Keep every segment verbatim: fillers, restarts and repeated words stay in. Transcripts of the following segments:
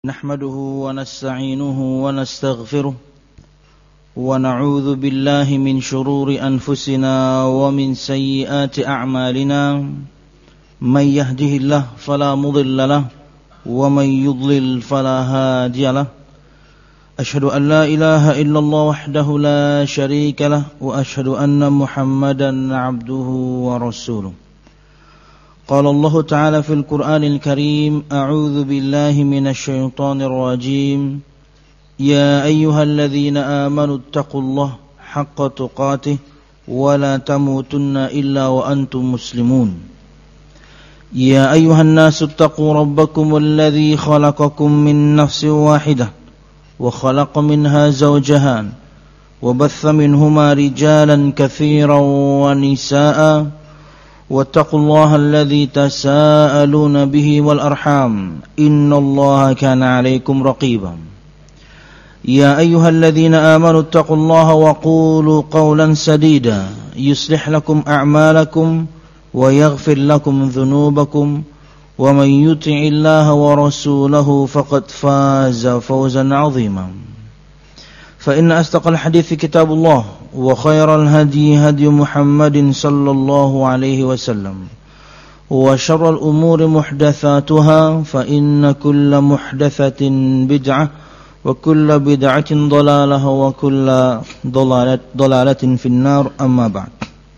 نحمده ونستعينه ونستغفره ونعوذ بالله من شرور أنفسنا ومن سيئات أعمالنا من يهده الله فلا مضل له ومن يضلل فلا هادي له أشهد أن لا إله إلا الله وحده لا شريك له وأشهد أن محمدا عبده ورسوله قال الله تعالى في القرآن الكريم أعوذ بالله من الشيطان الرجيم يا أيها الذين آمنوا اتقوا الله حق تقاته ولا تموتن إلا وأنتم مسلمون يا أيها الناس اتقوا ربكم الذي خلقكم من نفس واحدة وخلق منها زوجها وبث منهما رجالا كثيرا ونساء واتقوا الله الذي تساءلون به والأرحام إن الله كان عليكم رقيبا يا أيها الذين آمنوا اتقوا الله وقولوا قولا سديدا يصلح لكم أعمالكم ويغفر لكم ذنوبكم ومن يطع الله ورسوله فقد فاز فوزا عظيما فإن أصدق الحديث كتاب الله وخير الهدي هدي محمد صلى الله عليه وسلم وشر الأمور محدثاتها فإن كل محدثة بدعة وكل بدعة ضلالة وكل ضلالة, ضلالة في النار أما بعد.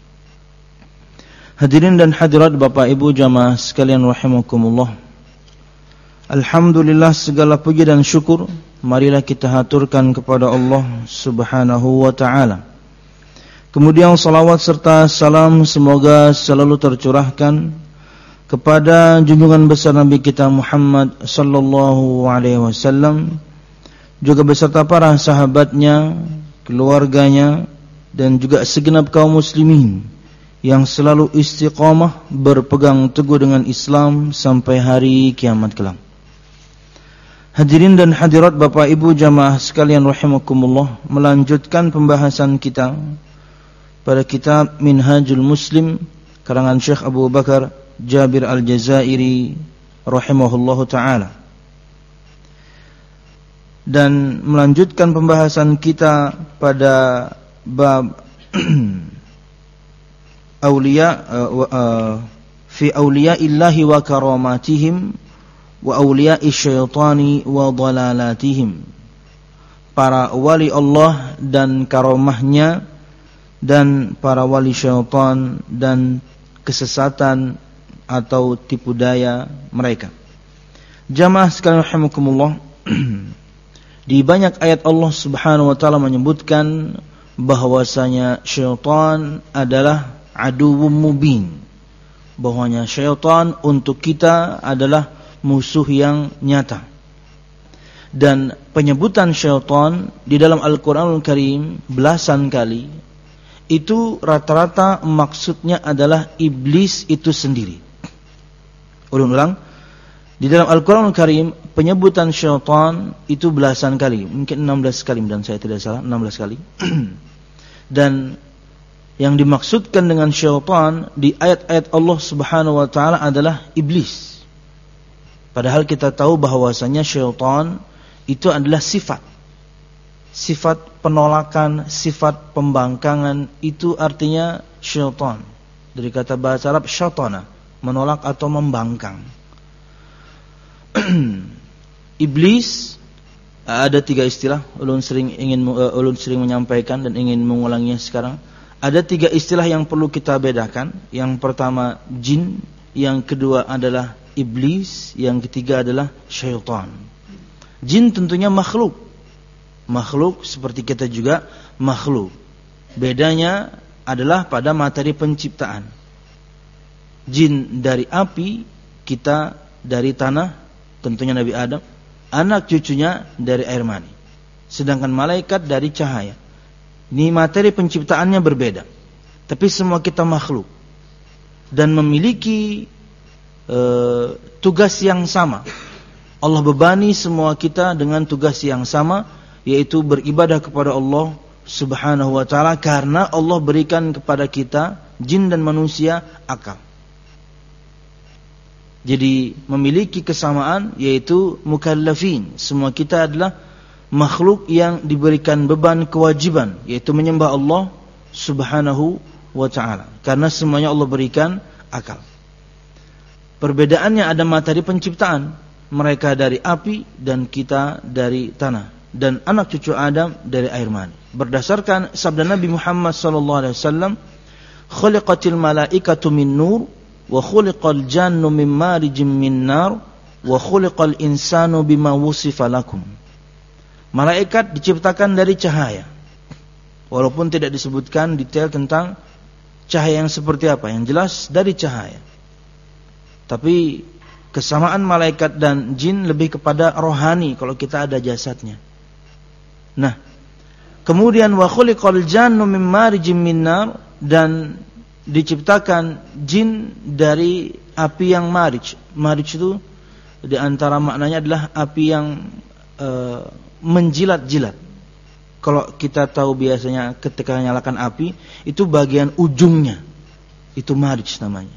Hadirin dan hadirat Bapak Ibu jamaah sekalian rahimakumullah. Alhamdulillah, segala puji dan syukur marilah kita haturkan kepada Allah Subhanahu wa ta'ala. Kemudian salawat serta salam semoga selalu tercurahkan kepada junjungan besar Nabi kita Muhammad sallallahu alaihi wasallam, juga beserta para sahabatnya, keluarganya, dan juga segenap kaum muslimin yang selalu istiqamah berpegang teguh dengan Islam sampai hari kiamat kelak. Hadirin dan hadirat Bapak Ibu jamaah sekalian rahimakumullah, melanjutkan pembahasan kita pada kitab Minhajul Muslim karangan Syekh Abu Bakar Jabir Al-Jazairi rahimahullahu ta'ala, dan melanjutkan pembahasan kita pada bab awliya uh, uh, fi awliyaillahi wa karamatihim wa awliya'i syaitani wa dalalatihim, para wali Allah dan karamahnya, dan para wali syaitan dan kesesatan atau tipu daya mereka. Jamaah sekalian rahimakumullah, di banyak ayat Allah Subhanahu wa taala menyebutkan bahwasanya syaitan adalah aduwwum mubin, bahwasanya syaitan untuk kita adalah musuh yang nyata. Dan penyebutan syaitan di dalam Al-Quranul Karim belasan kali, itu rata-rata maksudnya adalah iblis itu sendiri. Ulang-ulang, di dalam Al-Quranul Karim penyebutan syaitan itu belasan kali, mungkin enam belas kali dan saya tidak salah, enam belas kali. Dan yang dimaksudkan dengan syaitan di ayat-ayat Allah Subhanahu wa taala adalah iblis. Padahal kita tahu bahwasanya syaitan itu adalah sifat. Sifat penolakan, sifat pembangkangan, itu artinya syaitan. Dari kata bahasa Arab syaitana, menolak atau membangkang. Iblis, ada tiga istilah, ulun sering ingin uh, ulun sering menyampaikan dan ingin mengulanginya sekarang. Ada tiga istilah yang perlu kita bedakan. Yang pertama jin, yang kedua adalah iblis, yang ketiga adalah syaitan. Jin tentunya makhluk. Makhluk seperti kita juga makhluk. Bedanya adalah pada materi penciptaan. Jin dari api, kita dari tanah, tentunya Nabi Adam. Anak cucunya dari air mani. Sedangkan malaikat dari cahaya. Ini materi penciptaannya berbeda. Tapi semua kita makhluk dan memiliki Uh, tugas yang sama. Allah bebani semua kita dengan tugas yang sama, yaitu beribadah kepada Allah Subhanahu wa ta'ala, karena Allah berikan kepada kita jin dan manusia akal. Jadi memiliki kesamaan, yaitu mukallafin. Semua kita adalah makhluk yang diberikan beban kewajiban, yaitu menyembah Allah Subhanahu wa ta'ala. Karena semuanya Allah berikan akal. Perbedaannya ada materi penciptaan. Mereka dari api dan kita dari tanah. Dan anak cucu Adam dari air mani. Berdasarkan sabda Nabi Muhammad sallallahu alaihi wasallam, khuliqatil malaikatu min nur wa khuliqal jannu min marijim min nar wa khuliqal insanu bima wusifa lakum. Malaikat diciptakan dari cahaya. Walaupun tidak disebutkan detail tentang cahaya yang seperti apa, yang jelas dari cahaya. Tapi kesamaan malaikat dan jin lebih kepada rohani kalau kita ada jasadnya. Nah, kemudian wa khuliqal jannu min marijim min nar, dan diciptakan jin dari api yang marij. Marij itu di antara maknanya adalah api yang e, menjilat-jilat. Kalau kita tahu biasanya ketika nyalakan api, itu bagian ujungnya, itu marij namanya.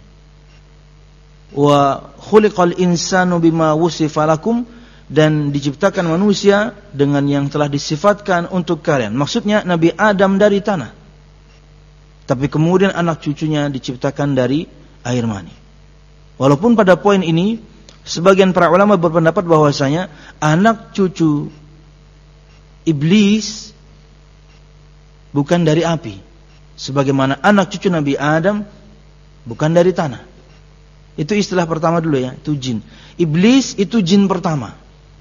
Wa khuliqal insanu bima wusifa lakum, dan diciptakan manusia dengan yang telah disifatkan untuk kalian. Maksudnya Nabi Adam dari tanah, tapi kemudian anak cucunya diciptakan dari air mani. Walaupun pada poin ini sebagian para ulama berpendapat bahwasanya anak cucu iblis bukan dari api, sebagaimana anak cucu Nabi Adam bukan dari tanah. Itu istilah pertama dulu ya, itu jin. Iblis itu jin pertama.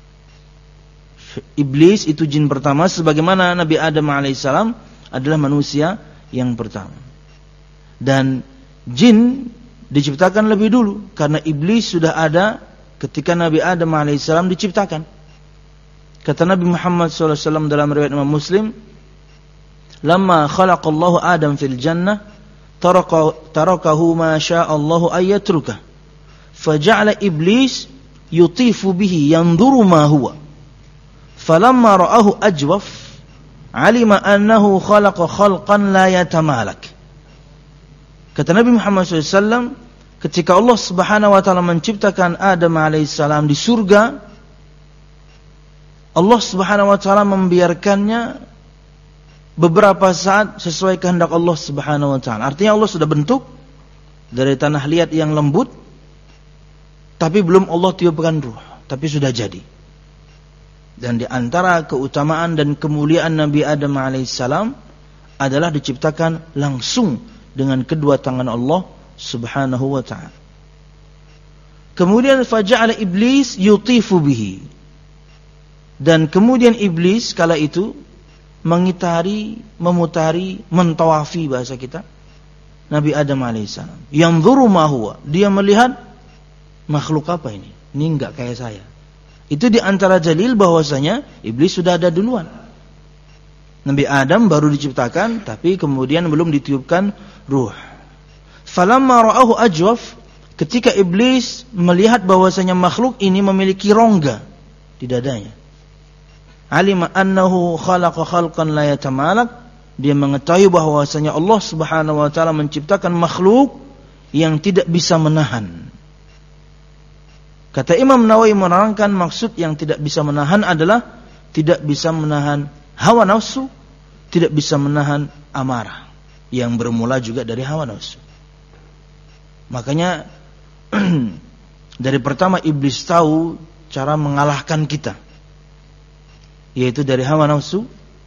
Iblis itu jin pertama, sebagaimana Nabi Adam alaihissalam adalah manusia yang pertama. Dan jin diciptakan lebih dulu, karena iblis sudah ada ketika Nabi Adam alaihissalam diciptakan. Kata Nabi Muhammad shallallahu alaihi wasallam dalam riwayat Imam Muslim, "Lamma khalaqallahu Adam fil jannah, taraka tarakahu ma sya'allahu ayyatruka. Faja'ala iblis yutifu bihi yanzuru ma huwa. Falamma ra'ahu ajwaf, 'alima annahu khalaqa khalqan la yatamalak." Kata Nabi Muhammad shallallahu alaihi wasallam, ketika Allah Subhanahu wa taala menciptakan Adam alaihissalam di surga, Allah Subhanahu wa taala membiarkannya beberapa saat sesuai kehendak Allah Subhanahu wa taala. Artinya Allah sudah bentuk dari tanah liat yang lembut, tapi belum Allah tiupkan ruh, tapi sudah jadi. Dan di antara keutamaan dan kemuliaan Nabi Adam alaihissalam adalah diciptakan langsung dengan kedua tangan Allah Subhanahu wa taala. Kemudian faja'ala iblis yutifu bihi. Dan kemudian iblis kala itu mengitari, memutari, mentawafi bahasa kita Nabi Adam alaihissalam. Yanzuru ma huwa, dia melihat makhluk apa ini? Ini enggak kayak saya. Itu di antara dalil bahwasanya iblis sudah ada duluan. Nabi Adam baru diciptakan, tapi kemudian belum ditiupkan ruh. Falamma ra'ahu ajwaf, ketika iblis melihat bahwasanya makhluk ini memiliki rongga di dadanya, alima annahu khalaqa khalqan la yatamalak, dia mengetahui bahwasanya Allah Subhanahu wa taala menciptakan makhluk yang tidak bisa menahan. Kata Imam Nawawi menerangkan maksud yang tidak bisa menahan adalah tidak bisa menahan hawa nafsu, tidak bisa menahan amarah yang bermula juga dari hawa nafsu. Makanya dari pertama iblis tahu cara mengalahkan kita, yaitu dari hawa nafsu.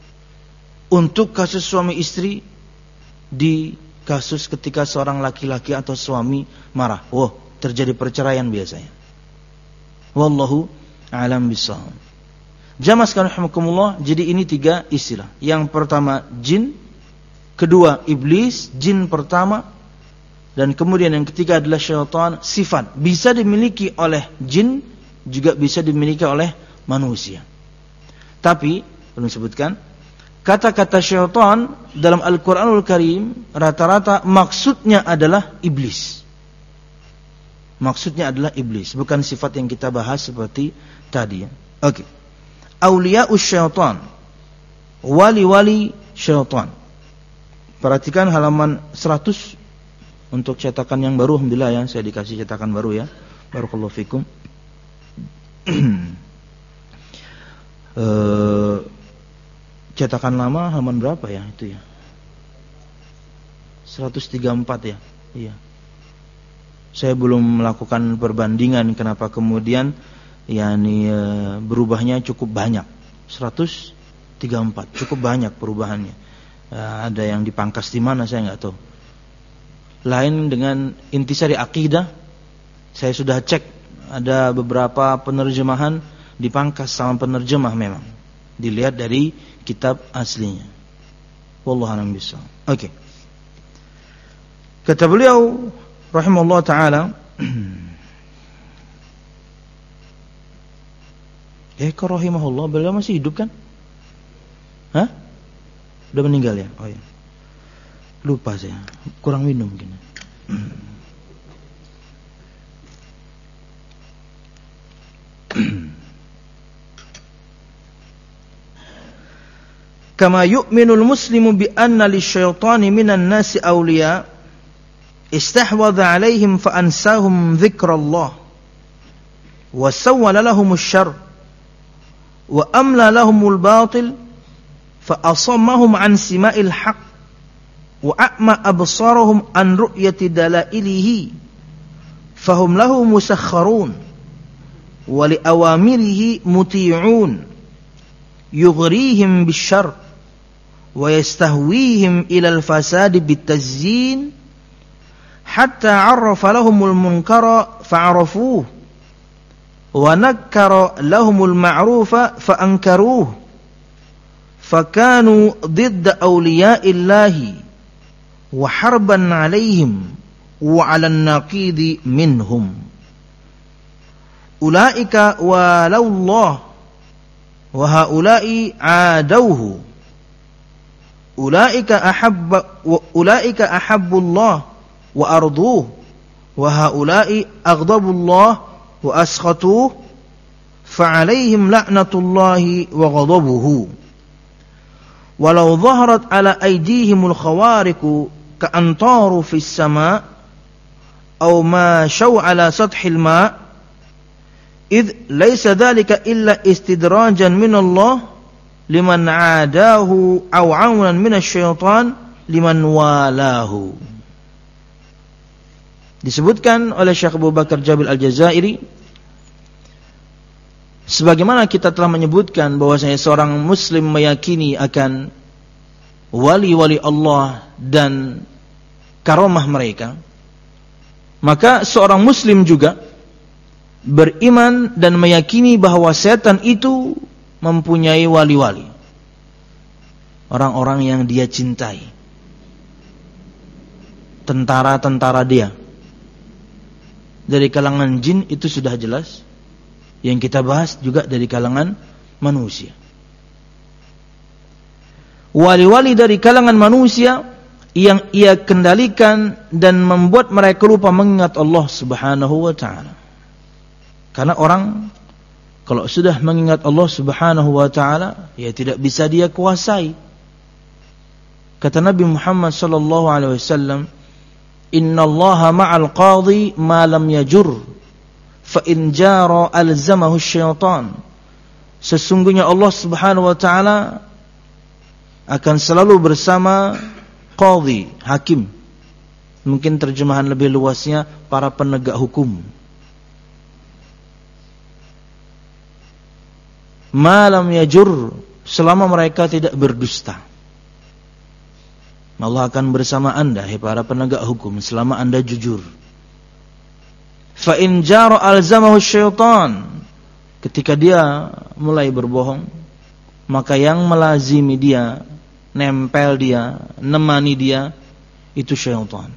Untuk kasus suami istri, di kasus ketika seorang laki-laki atau suami marah, wah, terjadi perceraian biasanya. Wallahu a'lam bishawab. Jamaah sekalian rahimakumullah, jadi ini tiga istilah. Yang pertama jin, kedua iblis, jin pertama, dan kemudian yang ketiga adalah syaitan. Sifat bisa dimiliki oleh jin, juga bisa dimiliki oleh manusia. Tapi perlu disebutkan, kata-kata syaitan dalam Al-Quranul Karim rata-rata maksudnya adalah iblis. Maksudnya adalah iblis, bukan sifat yang kita bahas seperti tadi ya. Oke. Okay. Auliya'us syaitan, wali-wali syaitan. Perhatikan halaman seratus untuk cetakan yang baru, alhamdulillah ya, saya dikasih cetakan baru ya. Barakallahu fikum. uh, cetakan lama halaman berapa ya itu ya? seratus tiga puluh empat ya. Iya. Saya belum melakukan perbandingan kenapa kemudian yakni uh, berubahnya cukup banyak. seratus tiga puluh empat cukup banyak perubahannya. Uh, ada yang dipangkas di mana saya enggak tahu. Lain dengan Intisari Aqidah, saya sudah cek ada beberapa penerjemahan dipangkas sama penerjemah memang. Dilihat dari kitab aslinya. Wallahu a'lam bishawab. Oke. Okay. Kata beliau rahimahullah taala, eh kok rahimahullah, beliau masih hidup kan? Hah? Udah meninggal ya? Oh ya. Lupa saya, kurang minum gini. Kama yu'minul muslimu bi anna lisyaitani minan nasi awliya istahwadha alaihim fa ansahum dzikrallah wa sawwala lahumus syarr wa amla lahumul batil fa asammahum an sima'il haqq wa a'ma absarahum an ru'yati dalailihi fahum lahu musakharun wa li awamirihi muti'un yughrihim bisyarr wa yastahwihim ila al-fasadi bitazyin hatta 'arrafa lahumul munkara fa'arafuhu wa nakkara lahumul ma'rufa fa'ankaruhu fakanu didda awliya'illahi wa harban 'alaihim wa 'alan naqidi minhum ulaika walawallah wa haula'i 'adawhu ulaika ahabba wa ulaika ahabbullah wa arduh wa haula'i aghdabullah wa askhatuh fa'alaihim la'natullahi wa ghadabuhu walau dhaharat ala aydihimul khawariku ka'antaru fis sama' aw ma shaw ala sathil ma' idh laysa dhalika illa istidrajan min Allah liman 'adahu aw 'awnan min asy-syaitan liman walahu. Disebutkan oleh Syekh Abu Bakar Jabil Al-Jazairi, sebagaimana kita telah menyebutkan bahwasanya seorang muslim meyakini akan wali-wali Allah dan karamah mereka, maka seorang muslim juga beriman dan meyakini bahwa setan itu mempunyai wali-wali, orang-orang yang dia cintai, tentara-tentara dia. Dari kalangan jin itu sudah jelas. Yang kita bahas juga dari kalangan manusia. Wali-wali dari kalangan manusia yang ia kendalikan dan membuat mereka lupa mengingat Allah Subhanahu wa ta'ala. Karena orang kalau sudah mengingat Allah Subhanahu wa ta'ala, ya tidak bisa dia kuasai. Kata Nabi Muhammad sallallahu alaihi wasallam, innallaha ma'al qadhi ma lam yajur fa in jara alzamahu syaitan. Sesungguhnya Allah Subhanahu wa taala akan selalu bersama qadhi, hakim. Mungkin terjemahan lebih luasnya para penegak hukum. Ma lam yajur, selama mereka tidak berdusta. Allah akan bersama anda, hai para penegak hukum, selama anda jujur. Fa in jara alzamahu syaitan, ketika dia mulai berbohong, maka yang melazimi dia, nempel dia, nemani dia, itu syaitan.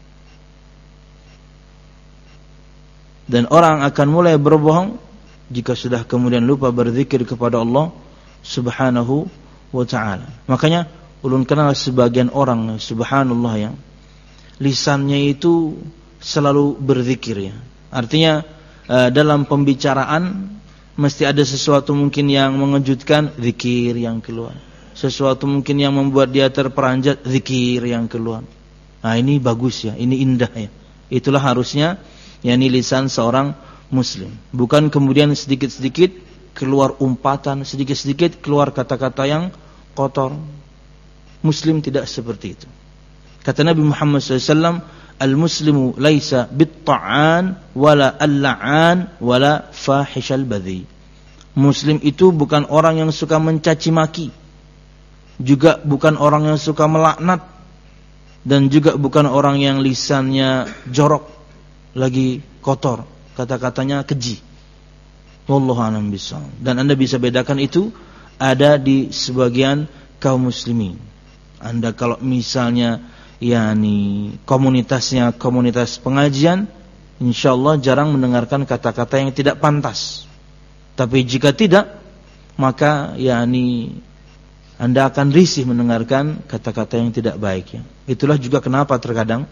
Dan orang akan mulai berbohong jika sudah kemudian lupa berzikir kepada Allah Subhanahu wa ta'ala. Makanya ulun kenal sebagian orang, subhanallah ya, lisannya itu selalu berzikir ya. Artinya uh, dalam pembicaraan mesti ada sesuatu mungkin yang mengejutkan, zikir yang keluar. Sesuatu mungkin yang membuat dia terperanjat, zikir yang keluar. Nah ini bagus ya, ini indah ya. Itulah harusnya yakni lisan seorang muslim. Bukan kemudian sedikit-sedikit keluar umpatan, sedikit-sedikit keluar kata-kata yang kotor. Muslim tidak seperti itu. Kata Nabi Muhammad shallallahu alaihi wasallam, al-muslimu laisa bit-ta'an wala al-la'an wala fahishal badhi. Muslim itu bukan orang yang suka mencaci maki, juga bukan orang yang suka melaknat, dan juga bukan orang yang lisannya jorok, lagi kotor, kata-katanya keji. Wallahu a'lam bishawab. Dan Anda bisa bedakan itu ada di sebagian kaum muslimin. Anda kalau misalnya yakni komunitasnya komunitas pengajian, insyaallah jarang mendengarkan kata-kata yang tidak pantas. Tapi jika tidak, maka yakni Anda akan risih mendengarkan kata-kata yang tidak baik ya. Itulah juga kenapa terkadang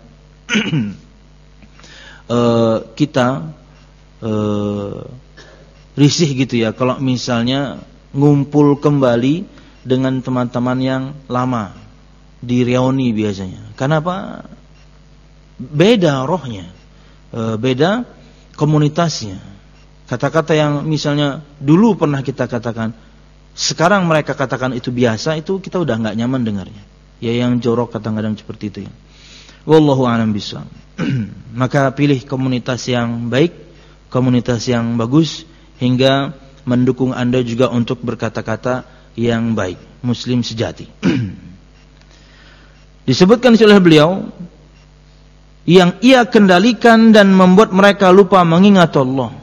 uh, kita uh, risih gitu ya kalau misalnya ngumpul kembali dengan teman-teman yang lama di reuni biasanya. Kenapa? Beda rohnya, uh, beda komunitasnya. Kata-kata yang misalnya dulu pernah kita katakan, sekarang mereka katakan itu biasa, itu kita udah nggak nyaman dengarnya. Ya yang jorok kadang-kadang seperti itu ya. Wallahu a'lam bishawab. Maka pilih komunitas yang baik, komunitas yang bagus, hingga mendukung Anda juga untuk berkata-kata yang baik, muslim sejati. Disebutkan oleh beliau, yang ia kendalikan dan membuat mereka lupa mengingat Allah.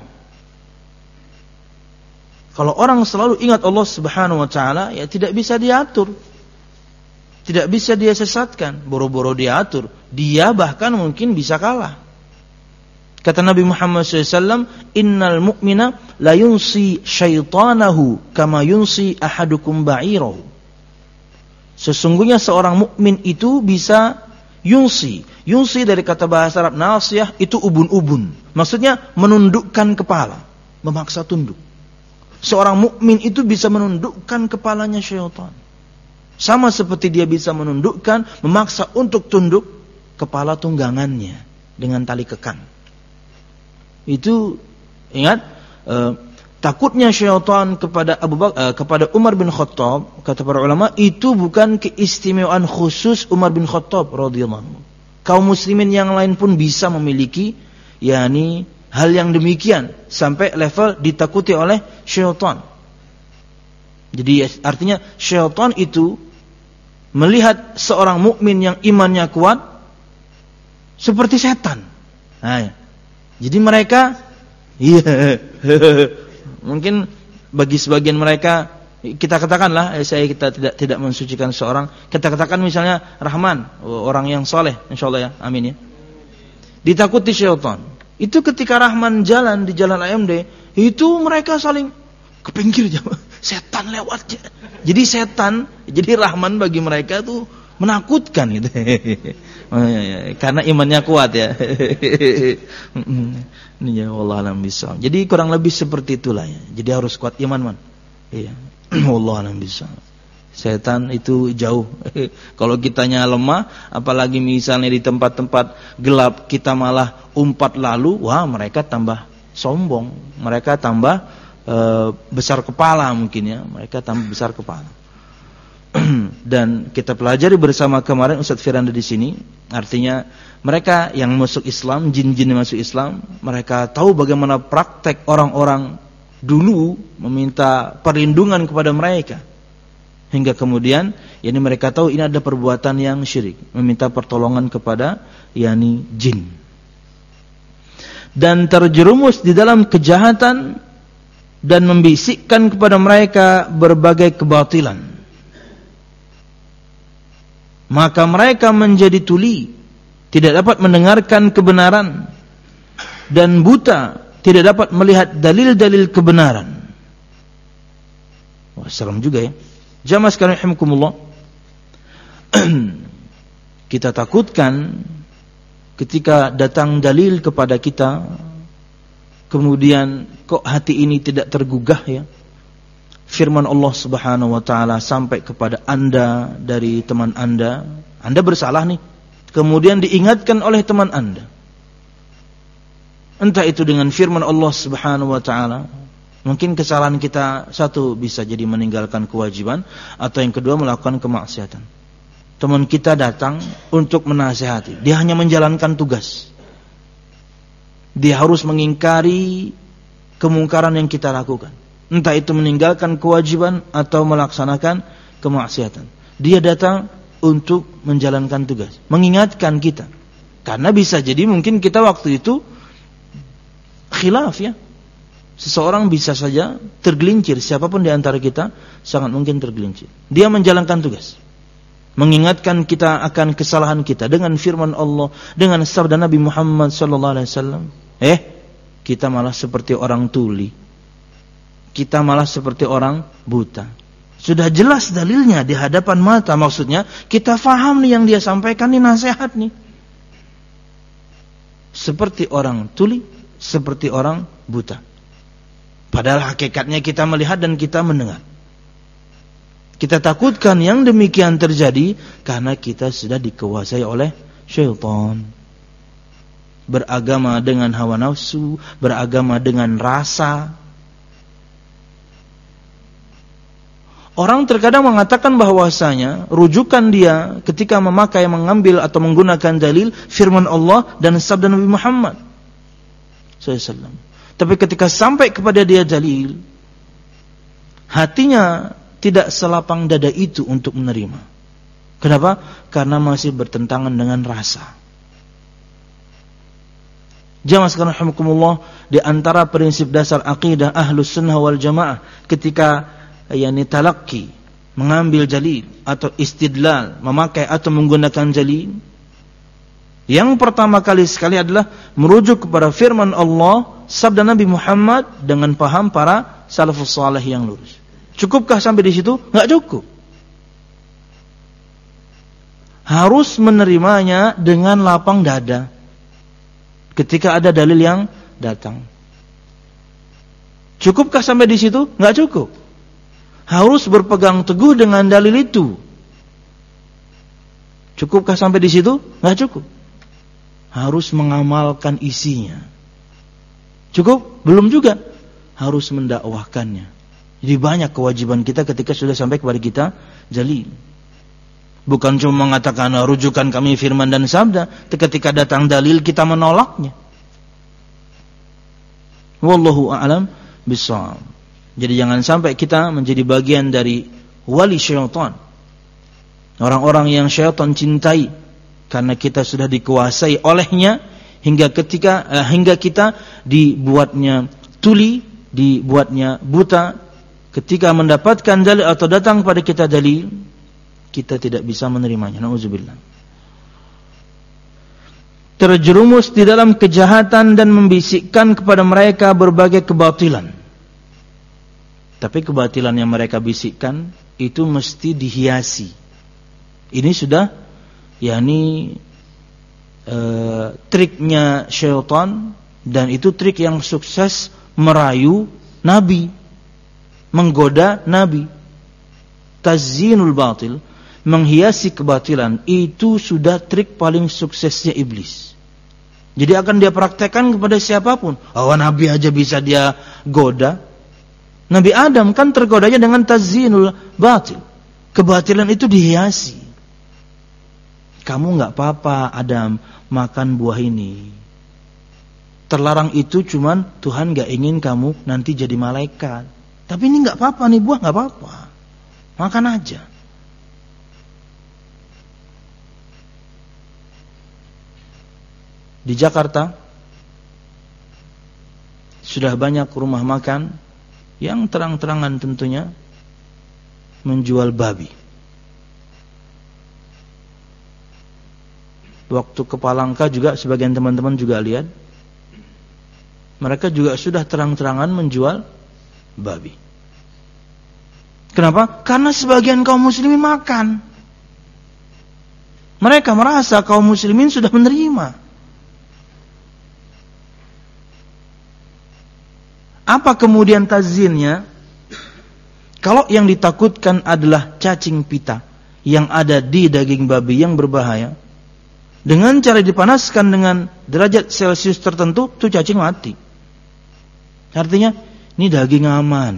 Kalau orang selalu ingat Allah Subhanahu wa taala, ya tidak bisa diatur. Tidak bisa dia sesatkan, boro-boro diatur. Dia bahkan mungkin bisa kalah. Kata Nabi Muhammad shallallahu alaihi wasallam, "Innal mu'mina la yunsi syaitanahu kama yunsi ahadukum ba'irahu." Sesungguhnya seorang mukmin itu bisa yunsi. Yunsi dari kata bahasa Arab nasiyah, itu ubun-ubun. Maksudnya menundukkan kepala, memaksa tunduk. Seorang mukmin itu bisa menundukkan kepalanya syaitan. Sama seperti dia bisa menundukkan, memaksa untuk tunduk kepala tunggangannya dengan tali kekang. Itu ingat eh, takutnya syaitan kepada Abu Bakar, eh, kepada Umar bin Khattab, kata para ulama, itu bukan keistimewaan khusus Umar bin Khattab radhiyallahu anhu. Kaum muslimin yang lain pun bisa memiliki yakni hal yang demikian sampai level ditakuti oleh syaitan. Jadi artinya syaitan itu melihat seorang mukmin yang imannya kuat seperti setan. Nah, jadi mereka iya mungkin bagi sebagian mereka kita katakanlah, saya kita tidak tidak mensucikan seorang, kita katakan misalnya Rahman, orang yang soleh, insyaallah ya, amin ya. Ditakuti syaitan. Itu ketika Rahman jalan di jalan A M D, itu mereka saling ke pinggir jauh. Setan lewat. Jadi setan, jadi Rahman bagi mereka itu menakutkan gitu. Karena imannya kuat ya. Ini ya wallahu a'lam bishawab. Jadi kurang lebih seperti itulah ya. Jadi harus kuat iman man. Iya. Wallahu a'lam bishawab. Setan itu jauh. Kalau kitanya lemah, apalagi misalnya di tempat-tempat gelap kita malah umpat lalu, wah mereka tambah sombong, mereka tambah e, besar kepala mungkin ya, mereka tambah besar kepala. Dan kita pelajari bersama kemarin Ustaz Firanda di sini, artinya mereka yang masuk Islam, jin-jin yang masuk Islam, mereka tahu bagaimana praktek orang-orang dulu meminta perlindungan kepada mereka. Hingga kemudian yakni mereka tahu ini ada perbuatan yang syirik, meminta pertolongan kepada yakni jin. Dan terjerumus di dalam kejahatan dan membisikkan kepada mereka berbagai kebatilan. Maka mereka menjadi tuli, tidak dapat mendengarkan kebenaran, dan buta, tidak dapat melihat dalil-dalil kebenaran. Wah, serem juga ya. Jamaah sekalian rahimakumullah. Kita takutkan ketika datang dalil kepada kita, kemudian kok hati ini tidak tergugah ya. Firman Allah Subhanahu wa taala sampai kepada Anda dari teman Anda, Anda bersalah nih. Kemudian diingatkan oleh teman Anda. Entah itu dengan firman Allah Subhanahu wa taala. Mungkin kesalahan kita satu bisa jadi meninggalkan kewajiban, atau yang kedua melakukan kemaksiatan. Teman kita datang untuk menasihati, dia hanya menjalankan tugas. Dia harus mengingkari kemungkaran yang kita lakukan. Entah itu meninggalkan kewajiban atau melaksanakan kemaksiatan. Dia datang untuk menjalankan tugas, mengingatkan kita. Karena bisa jadi mungkin kita waktu itu khilaf ya. Seseorang bisa saja tergelincir, siapapun di antara kita sangat mungkin tergelincir. Dia menjalankan tugas, mengingatkan kita akan kesalahan kita dengan firman Allah, dengan sabda Nabi Muhammad sallallahu alaihi wasallam. Eh, kita malah seperti orang tuli. Kita malah seperti orang buta. Sudah jelas dalilnya di hadapan mata, maksudnya kita faham nih yang dia sampaikan nih nasihat nih. Seperti orang tuli, seperti orang buta. Padahal hakikatnya kita melihat dan kita mendengar. Kita takutkan yang demikian terjadi karena kita sudah dikuasai oleh syaitan. Beragama dengan hawa nafsu, beragama dengan rasa. Orang terkadang mengatakan bahwasanya rujukan dia ketika memakai, mengambil atau menggunakan dalil firman Allah dan sabda Nabi Muhammad sallallahu alaihi wasallam. Tapi ketika sampai kepada dia dalil, hatinya tidak selapang dada itu untuk menerima. Kenapa? Karena masih bertentangan dengan rasa. Jamaah sekalian rahimakumullah, di antara prinsip dasar akidah Ahlus Sunnah wal Jamaah ketika yakni talaqi, mengambil dalil atau istidlal, memakai atau menggunakan dalil, yang pertama kali sekali adalah merujuk kepada firman Allah, sabda Nabi Muhammad dengan paham para salafus saleh yang lurus. Cukupkah sampai di situ? Enggak cukup. Harus menerimanya dengan lapang dada ketika ada dalil yang datang. Cukupkah sampai di situ? Enggak cukup. Harus berpegang teguh dengan dalil itu. Cukupkah sampai di situ? Enggak cukup. Harus mengamalkan isinya. Cukup? Belum juga. Harus mendakwahkannya. Jadi banyak kewajiban kita ketika sudah sampai kepada kita dalil. Bukan cuma mengatakan rujukan kami firman dan sabda, ketika datang dalil kita menolaknya. Wallahu a'lam bishawab. Jadi jangan sampai kita menjadi bagian dari wali syaitan. Orang-orang yang syaitan cintai karena kita sudah dikuasai olehnya hingga ketika eh, hingga kita dibuatnya tuli, dibuatnya buta. Ketika mendapatkan dalil atau datang pada kita dalil, kita tidak bisa menerimanya. Nauzubillah. Terjerumus di dalam kejahatan dan membisikkan kepada mereka berbagai kebatilan. Tapi kebatilan yang mereka bisikkan itu mesti dihiasi. Ini sudah yakni e, triknya syaitan, dan itu trik yang sukses merayu Nabi, menggoda Nabi. Tazyinul batil, menghiasi kebatilan, itu sudah trik paling suksesnya iblis. Jadi akan dia praktekkan kepada siapapun. Oh, Nabi aja bisa dia goda. Nabi Adam kan tergodanya dengan tazyinul batil. Kebatilan itu dihiasi. Kamu enggak apa-apa Adam makan buah ini. Terlarang itu cuman Tuhan enggak ingin kamu nanti jadi malaikat. Tapi ini enggak apa-apa nih, buah enggak apa-apa. Makan aja. Di Jakarta sudah banyak rumah makan yang terang-terangan tentunya menjual babi. Waktu ke Palangka juga sebagian teman-teman juga lihat, mereka juga sudah terang-terangan menjual babi. Kenapa? Karena sebagian kaum muslimin makan. Mereka merasa kaum muslimin sudah menerima. Apa kemudian tazyinnya? Kalau yang ditakutkan adalah cacing pita yang ada di daging babi yang berbahaya, Dengan cara dipanaskan dengan derajat Celcius tertentu, tuh cacing mati. Artinya, ini daging aman.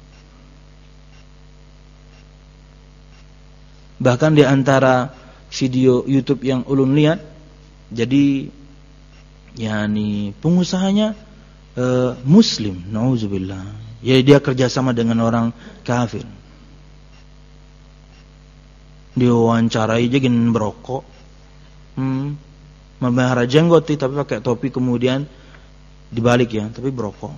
Bahkan di antara video YouTube yang ulun lihat, jadi yakni pengusahanya e, Muslim, nauzubillah. Jadi dia kerjasama dengan orang kafir. Diwawancarai aja gini berokok, hmm, memelihara jenggot tapi pakai topi, kemudian dibalik ya, tapi berokok.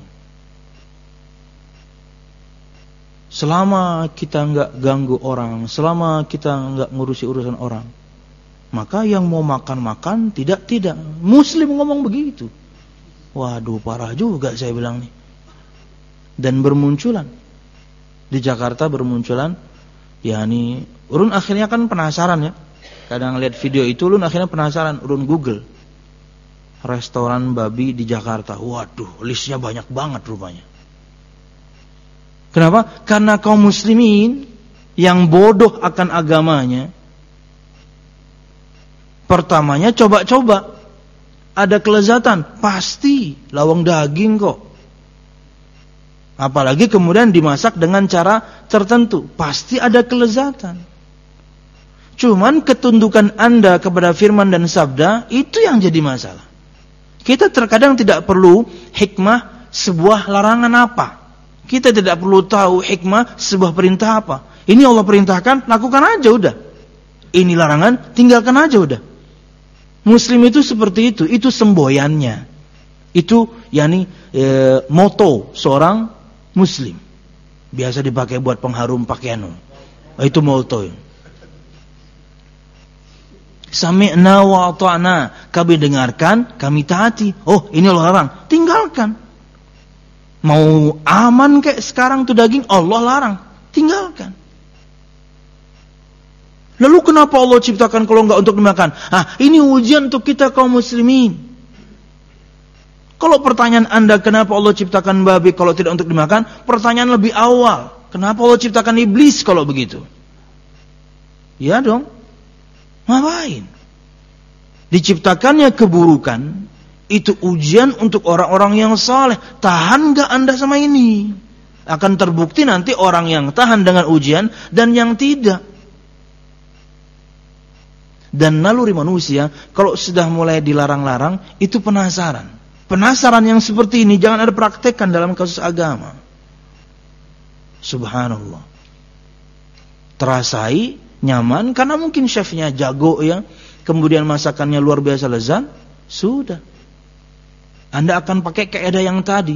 Selama kita enggak ganggu orang, selama kita enggak ngurusi urusan orang, maka yang mau makan-makan, tidak-tidak. Muslim ngomong begitu. Waduh, parah juga saya bilang nih. Dan bermunculan di Jakarta, bermunculan yakni urun akhirnya kan penasaran ya. Kadang lihat video itu urun akhirnya penasaran, urun Google restoran babi di Jakarta. Waduh, listnya banyak banget rupanya. Kenapa? Karena kaum muslimin yang bodoh akan agamanya, pertamanya coba-coba, ada kelezatan, pasti lawang daging kok. Apalagi kemudian dimasak dengan cara tertentu, pasti ada kelezatan. Cuman ketundukan Anda kepada firman dan sabda, itu yang jadi masalah. Kita terkadang tidak perlu hikmah sebuah larangan apa. Kita tidak perlu tahu hikmah sebuah perintah apa. Ini Allah perintahkan, lakukan aja udah. Ini larangan, tinggalkan aja udah. Muslim itu seperti itu, itu semboyannya. Itu yakni e, moto seorang Muslim. Biasa dipakai buat pengharum pakaian. Itu moto. Sami'na wa ata'na, kami dengarkan, kami taati. Oh, ini larang, tinggalkan. Mau aman kayak sekarang tuh daging, Allah larang, tinggalkan. Lalu kenapa Allah ciptakan kalau enggak untuk dimakan? Ah, ini ujian untuk kita kaum muslimin. Kalau pertanyaan Anda kenapa Allah ciptakan babi kalau tidak untuk dimakan, pertanyaan lebih awal. Kenapa Allah ciptakan iblis kalau begitu? Ya dong. Ngapain? Diciptakannya keburukan, itu ujian untuk orang-orang yang saleh. Tahan enggak Anda sama ini? Akan terbukti nanti orang yang tahan dengan ujian dan yang tidak. Dan naluri manusia kalau sudah mulai dilarang-larang itu penasaran. Penasaran yang seperti ini jangan ada praktekkan dalam kasus agama. Subhanallah. Terasai, nyaman karena mungkin chefnya jago ya, kemudian masakannya luar biasa lezat, sudah. Anda akan pakai kaidah yang tadi.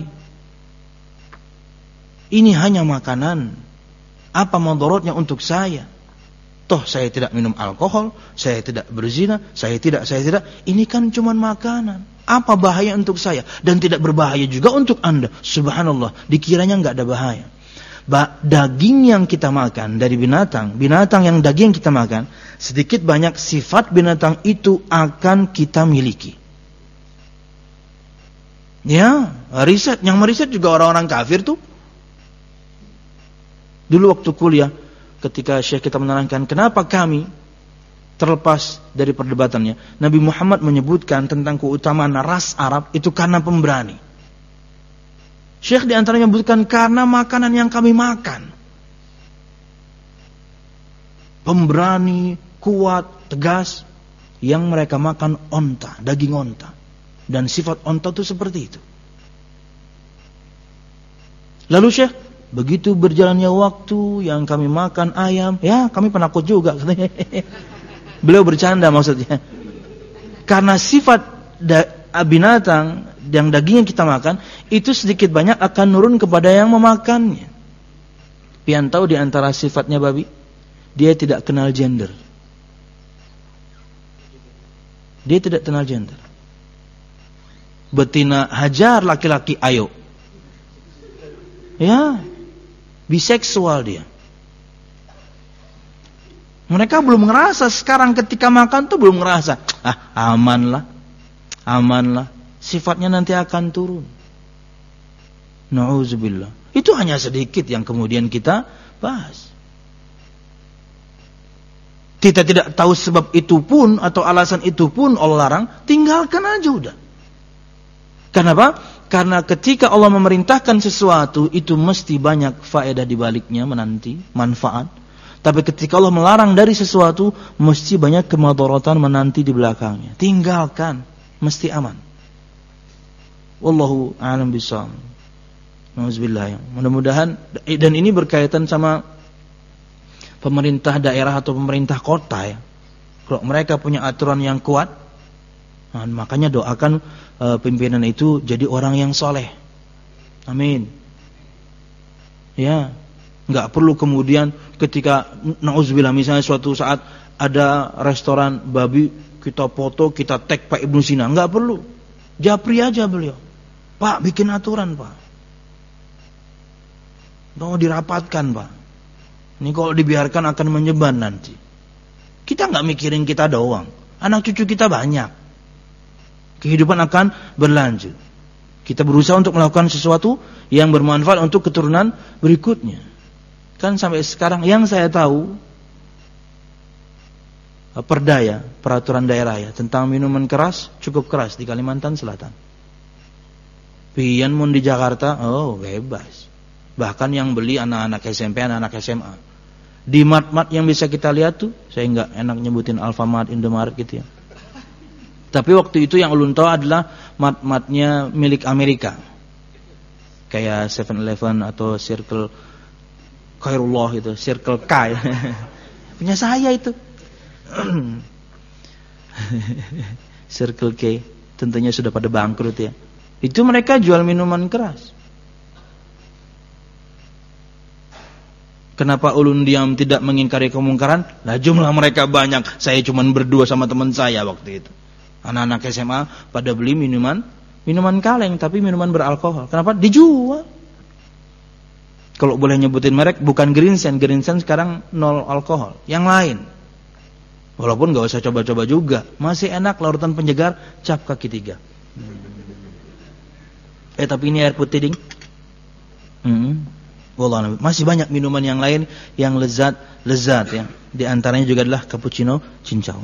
Ini hanya makanan. Apa mudaratnya untuk saya? Toh saya tidak minum alkohol, saya tidak berzina, saya tidak, saya tidak. Ini kan cuma makanan. Apa bahaya untuk saya? Dan tidak berbahaya juga untuk Anda. Subhanallah, dikiranya enggak ada bahaya. Ba- daging yang kita makan dari binatang, binatang yang daging kita makan, sedikit banyak sifat binatang itu akan kita miliki. Ya, riset, yang meriset juga orang-orang kafir tuh. Dulu waktu kuliah, ketika Syekh kita menerangkan kenapa kami terlepas dari perdebatannya, Nabi Muhammad menyebutkan tentang keutamaan ras Arab itu karena pemberani. Syekh diantaranya menyebutkan karena makanan yang kami makan. Pemberani, kuat, tegas. Yang mereka makan onta, daging onta. Dan sifat onta itu seperti itu. Lalu Syekh, begitu berjalannya waktu yang kami makan ayam, ya kami penakut juga katanya. Beliau bercanda maksudnya. Karena sifat da- binatang yang daging yang kita makan itu sedikit banyak akan nurun kepada yang memakannya. Pian tahu di antara sifatnya babi, dia tidak kenal gender. Dia tidak kenal gender. Betina hajar, laki-laki ayo. Ya, biseksual dia. Mereka belum ngerasa sekarang ketika makan tuh belum ngerasa. Ah, aman lah. Aman lah. Sifatnya nanti akan turun. Na'udzubillah. Itu hanya sedikit yang kemudian kita bahas. kita tidak tahu sebab itu pun atau alasan itu pun Allah larang, tinggalkan aja udah. Kenapa? Karena ketika Allah memerintahkan sesuatu itu mesti banyak faedah di baliknya menanti, manfaat. Tapi ketika Allah melarang dari sesuatu mesti banyak kemadaratan menanti di belakangnya. Tinggalkan, mesti aman. Wallahu a'lam bishawab. Nauzubillah. Mudah-mudahan, dan ini berkaitan sama pemerintah daerah atau pemerintah kota ya. Kalau mereka punya aturan yang kuat, nah, makanya doakan e, pimpinan itu jadi orang yang soleh. Amin. Ya, nggak perlu kemudian ketika nauzubillah misalnya suatu saat ada restoran babi, kita foto, kita tag Pak Ibnu Sina, nggak perlu. Japri aja beliau. Pak, bikin aturan, Pak. Mau dirapatkan, Pak. Ini kalau dibiarkan akan menyebar nanti. Kita nggak mikirin kita doang. Anak cucu kita banyak. Kehidupan akan berlanjut. Kita berusaha untuk melakukan sesuatu yang bermanfaat untuk keturunan berikutnya. Kan sampai sekarang yang saya tahu, perdaya, peraturan daerah ya, tentang minuman keras cukup keras di Kalimantan Selatan. Pian mun di Jakarta, oh bebas. Bahkan yang beli anak-anak S M P, anak-anak S M A. Di mart-mart yang bisa kita lihat tuh, saya nggak enak nyebutin Alfamart, Indomaret gitu ya. Tapi waktu itu yang ulun tahu adalah mart-martnya milik Amerika. Kayak seven eleven atau Circle Khairullah itu, Circle K. Ya. Punya saya itu. Circle K, tentunya sudah pada bangkrut ya. Itu mereka jual minuman keras. Kenapa ulun diam tidak mengingkari kemungkaran? Lah jumlah mereka banyak. Saya cuma berdua sama teman saya waktu itu. Anak-anak S M A pada beli minuman, minuman kaleng tapi minuman beralkohol. Kenapa? Dijual. Kalau boleh nyebutin merek, bukan Greensen. Greensen sekarang nol alkohol. Yang lain. Walaupun gak usah coba-coba juga. Masih enak larutan penyegar cap kaki tiga. Eh tapi ini air putih ding. Hmm. Wallah, masih banyak minuman yang lain yang lezat, lezat ya. Di antaranya juga adalah cappuccino cincau.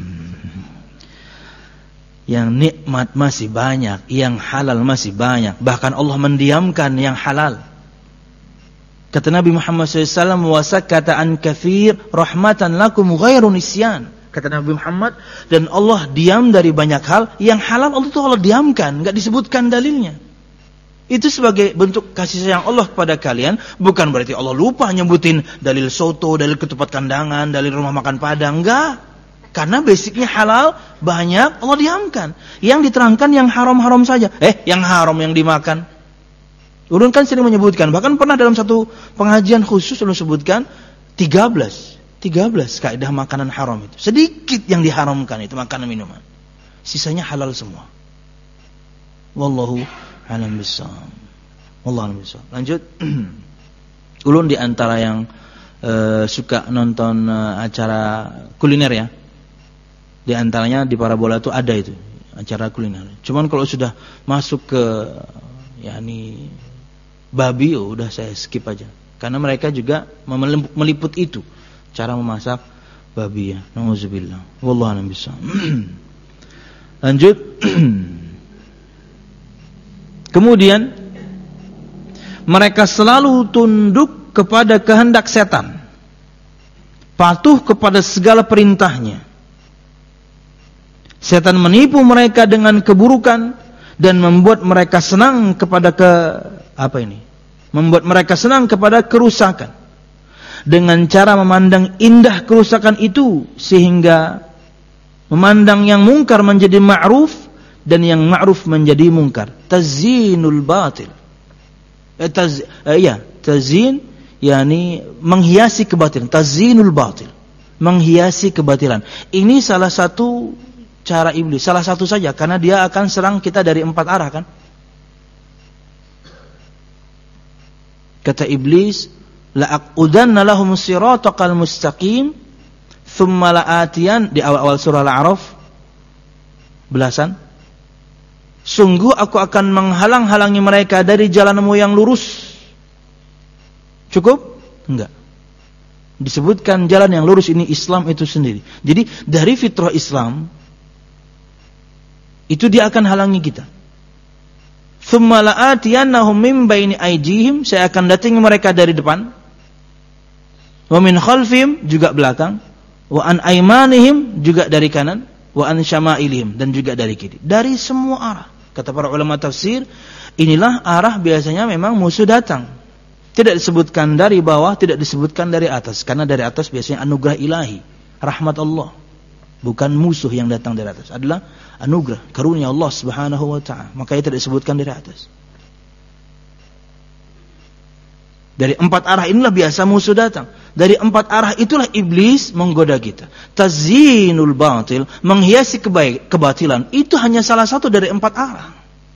Yang nikmat masih banyak, yang halal masih banyak. Bahkan Allah mendiamkan yang halal. Kata Nabi Muhammad shallallahu alaihi wasallam, "Wasakata an katsir rahmatan lakum ghairu nisyan." Kata Nabi Muhammad, dan Allah diam dari banyak hal yang halal Allah itu Allah diamkan, enggak disebutkan dalilnya. Itu sebagai bentuk kasih sayang Allah kepada kalian, bukan berarti Allah lupa nyebutin dalil soto, dalil ketupat kandangan, dalil rumah makan Padang, enggak. Karena basicnya halal banyak Allah diamkan. Yang diterangkan yang haram-haram saja. Eh, yang haram yang dimakan. Ulun kan sering menyebutkan, bahkan pernah dalam satu pengajian khusus ulun sebutkan tiga belas kaidah makanan haram itu. Sedikit yang diharamkan itu makanan minuman. Sisanya halal semua. Wallahu a'lam bishawab. Wallahu a'lam bishawab. Lanjut. Ulun di antara yang uh, suka nonton uh, acara kuliner ya. Di antaranya di Parabola itu ada itu acara kuliner. Cuman kalau sudah masuk ke yakni babi, oh, udah saya skip aja. Karena mereka juga meliput itu cara memasak babi ya. Nauzubillah. Wallahu a'lam bishawab. Lanjut. Kemudian mereka selalu tunduk kepada kehendak setan, patuh kepada segala perintahnya. Setan menipu mereka dengan keburukan dan membuat mereka senang kepada ke apa ini? Membuat mereka senang kepada kerusakan dengan cara memandang indah kerusakan itu sehingga memandang yang mungkar menjadi ma'ruf dan yang ma'ruf menjadi mungkar. Tazinul batil. Eh, taz, eh, ya, tazin yakni menghiasi kebatilan. Tazinul batil. Menghiasi kebatilan. Ini salah satu cara iblis, salah satu saja, karena dia akan serang kita dari empat arah kan. Kata iblis, la'aqudanna lahum siratal mustaqim thumma la'atiyan, di awal-awal surah Al-A'raf belasan, sungguh aku akan menghalang-halangi mereka dari jalanmu yang lurus. Cukup? Enggak. Disebutkan jalan yang lurus ini Islam itu sendiri. Jadi dari fitrah Islam itu dia akan halangi kita. Tsumma la'atiyannahum min baini aydihim, saya akan datangi mereka dari depan. Wa min khalfihim, juga belakang. Wa an aymanihim, juga dari kanan. Wa an syama'ilihim, dan juga dari kiri. Dari semua arah. Kata para ulama tafsir, inilah arah biasanya memang musuh datang. Tidak disebutkan dari bawah, tidak disebutkan dari atas. Karena dari atas biasanya anugerah ilahi, rahmat Allah. Bukan musuh yang datang dari atas. Adalah anugerah, karunia Allah subhanahu wa ta'ala. Makanya tidak disebutkan dari atas. Dari empat arah inilah biasa musuh datang. Dari empat arah itulah iblis menggoda kita. Tazyinul batil, menghiasi kebaik, kebatilan. Itu hanya salah satu dari empat arah.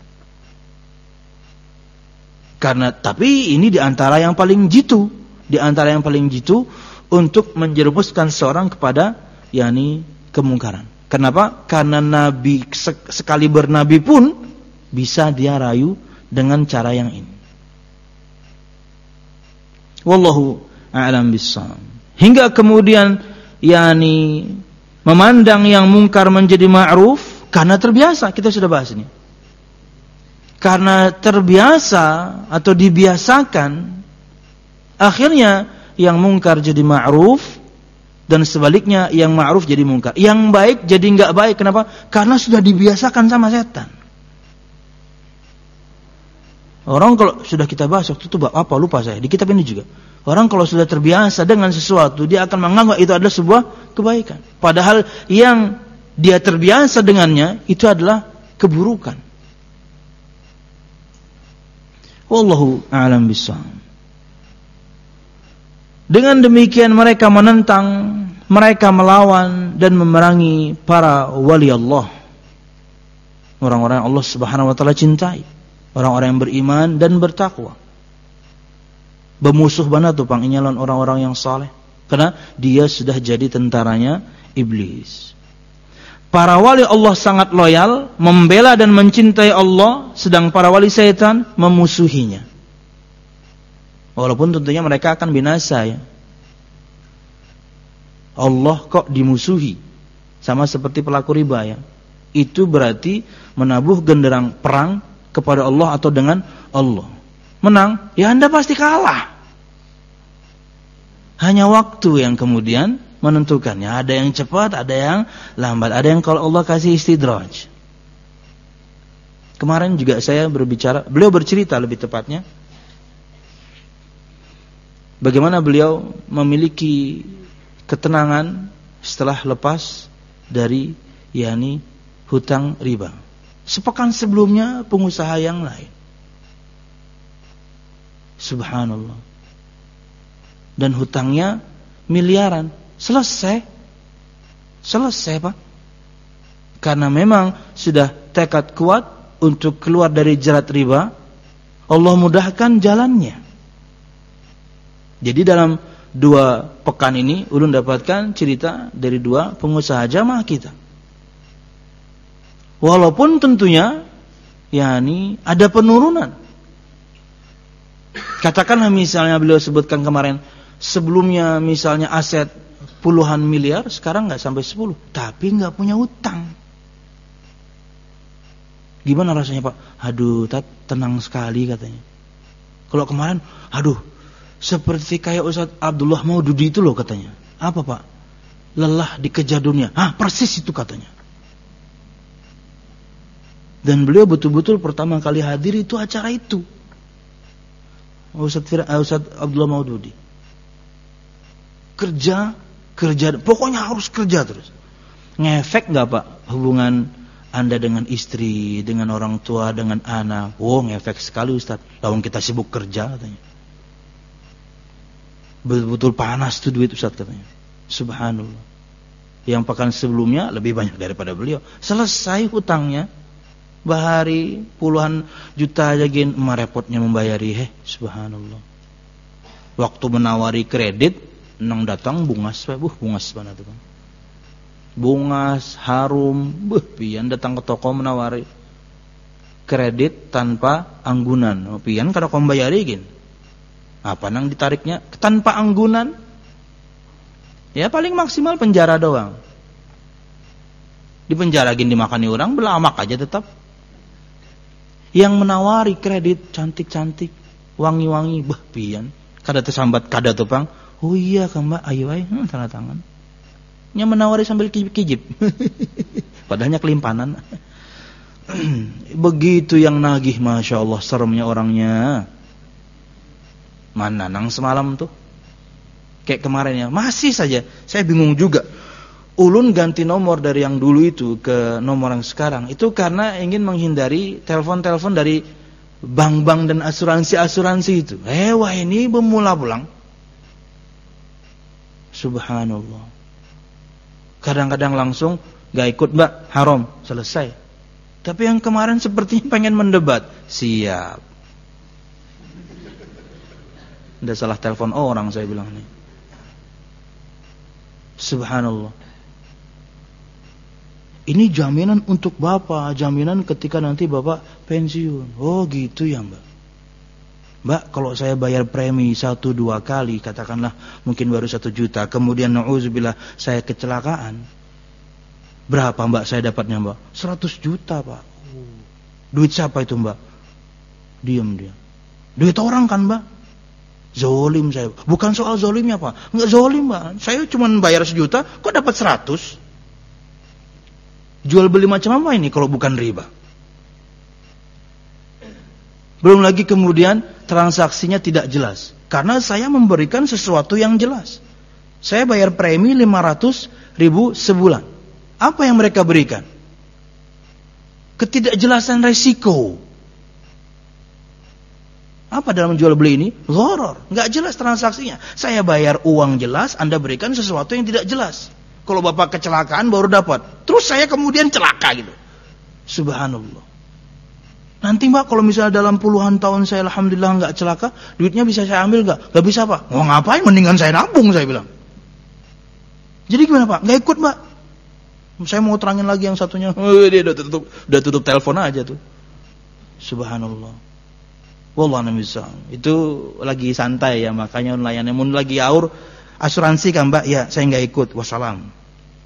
Karena tapi ini di antara yang paling jitu, di antara yang paling jitu untuk menjerumuskan seorang kepada yakni kemungkaran. Kenapa? Karena nabi sekali bernabi pun bisa dia rayu dengan cara yang ini. Wallahu a'lam bissawab. Hingga kemudian yakni memandang yang mungkar menjadi ma'ruf karena terbiasa. Kita sudah bahas ini. Karena terbiasa atau dibiasakan, akhirnya yang mungkar jadi ma'ruf, dan sebaliknya yang ma'ruf jadi mungkar. Yang baik jadi enggak baik. Kenapa? Karena sudah dibiasakan sama setan. Orang kalau sudah kita bahas waktu itu apa lupa saya di kitab ini juga. Orang kalau sudah terbiasa dengan sesuatu, dia akan menganggap itu adalah sebuah kebaikan. Padahal yang dia terbiasa dengannya itu adalah keburukan. Wallahu a'lam bishawab. Dengan demikian mereka menentang, mereka melawan dan memerangi para wali Allah. Orang-orang yang Allah Subhanahu wa taala cintai, orang-orang yang beriman dan bertakwa. Bermusuh mana tuh pang inyalan orang-orang yang saleh? Karena dia sudah jadi tentaranya iblis. Para wali Allah sangat loyal, membela dan mencintai Allah, sedang para wali setan memusuhinya. Walaupun tentunya mereka akan binasa ya. Allah kok dimusuhi? Sama seperti pelaku riba ya. Itu berarti menabuh genderang perang kepada Allah atau dengan Allah. Menang, ya Anda pasti kalah. Hanya waktu yang kemudian menentukannya. Ada yang cepat, ada yang lambat. Ada yang kalau Allah kasih istidraj. Kemarin juga saya berbicara, beliau bercerita lebih tepatnya, bagaimana beliau memiliki ketenangan setelah lepas dari yakni hutang riba. Sepekan sebelumnya pengusaha yang lain. Subhanallah. Dan hutangnya miliaran. Selesai. Selesai Pak. Karena memang sudah tekad kuat untuk keluar dari jerat riba, Allah mudahkan jalannya. Jadi dalam dua pekan ini ulun dapatkan cerita dari dua pengusaha jamaah kita. Walaupun tentunya yakni ada penurunan. Katakanlah misalnya beliau sebutkan kemarin, sebelumnya misalnya aset puluhan miliar, sekarang nggak sampai sepuluh, tapi nggak punya utang. Gimana rasanya Pak? Aduh, tat, tenang sekali katanya. Kalau kemarin, aduh, seperti kayak Ustaz Abdullah Maududi itu loh katanya. Apa Pak? Lelah dikejar dunia. Ah, persis itu katanya. Dan beliau betul-betul pertama kali hadir itu acara itu. Ustaz, Ustaz Abdullah Maududi. Kerja, kerja, pokoknya harus kerja terus. Ngefek nggak Pak hubungan Anda dengan istri, dengan orang tua, dengan anak? Oh, ngefek sekali Ustaz. Lawan kita sibuk kerja katanya. Betul-betul panas tuh duit Ustaz katanya. Subhanallah. Yang pekan sebelumnya lebih banyak daripada beliau. Selesai hutangnya, bahari puluhan juta aja gin, emak repotnya membayari. Heh, subhanallah. Waktu menawari kredit, nang datang bungas, buh bungas mana tuh Bang? Bungas, harum, buh pian datang ke toko menawari kredit tanpa anggunan. Oh, pian kada kau bayari gin. Apa nang ditariknya tanpa anggunan? Ya paling maksimal penjara doang. Di penjara gini dimakani orang, belamak aja tetap. Yang menawari kredit cantik-cantik, wangi-wangi, bah pian. Kada tersambat kada tupang. Oh iya Kang Mbak, ayo ayo hmm, tanda tangan. Yang menawari sambil kijip-kijip. Padahalnya kelimpanan. Begitu yang nagih, Masya Allah, seremnya orangnya. Mana nang semalam tuh? Kayak kemarin ya, masih saja. Saya bingung juga. Ulun ganti nomor dari yang dulu itu ke nomor yang sekarang. Itu karena ingin menghindari telepon-telepon dari bank-bank dan asuransi-asuransi itu. Eh, wah ini bermula pulang. Subhanallah. Kadang-kadang langsung gak ikut Mbak, haram, selesai. Tapi yang kemarin sepertinya pengen mendebat. Siap. Udah salah telepon orang saya bilang nih. Subhanallah. Ini jaminan untuk Bapak, jaminan ketika nanti Bapak pensiun. Oh gitu ya Mbak. Mbak, kalau saya bayar premi satu dua kali, katakanlah mungkin baru satu juta, kemudian na'udzubillah saya kecelakaan, berapa Mbak saya dapatnya Mbak? Seratus juta Pak. Duit siapa itu Mbak? Diam dia. Duit orang kan Mbak? Zolim saya. Bukan soal zolimnya Pak. Enggak zolim Mbak. Saya cuma bayar sejuta, kok dapat seratus? Jual beli macam apa ini kalau bukan riba? Belum lagi kemudian transaksinya tidak jelas. Karena saya memberikan sesuatu yang jelas. Saya bayar premi lima ratus ribu sebulan. Apa yang mereka berikan? Ketidakjelasan resiko. Apa dalam jual beli ini? Gharar. Nggak jelas transaksinya. Saya bayar uang jelas, Anda berikan sesuatu yang tidak jelas. Kalau Bapak kecelakaan baru dapat. Terus saya kemudian celaka gitu. Subhanallah. Nanti Mbak kalau misalnya dalam puluhan tahun saya alhamdulillah nggak celaka, duitnya bisa saya ambil nggak? Nggak bisa Pak. Mau ngapain? Mendingan saya nabung saya bilang. Jadi gimana Pak? Nggak ikut Mbak. Saya mau terangin lagi yang satunya. Oh, dia udah tutup, udah tutup telepon aja tuh. Subhanallah. Wallah namisal. Itu lagi santai ya, makanya layannya mun lagi aur asuransi kan Mbak? Ya, saya nggak ikut. Wassalam.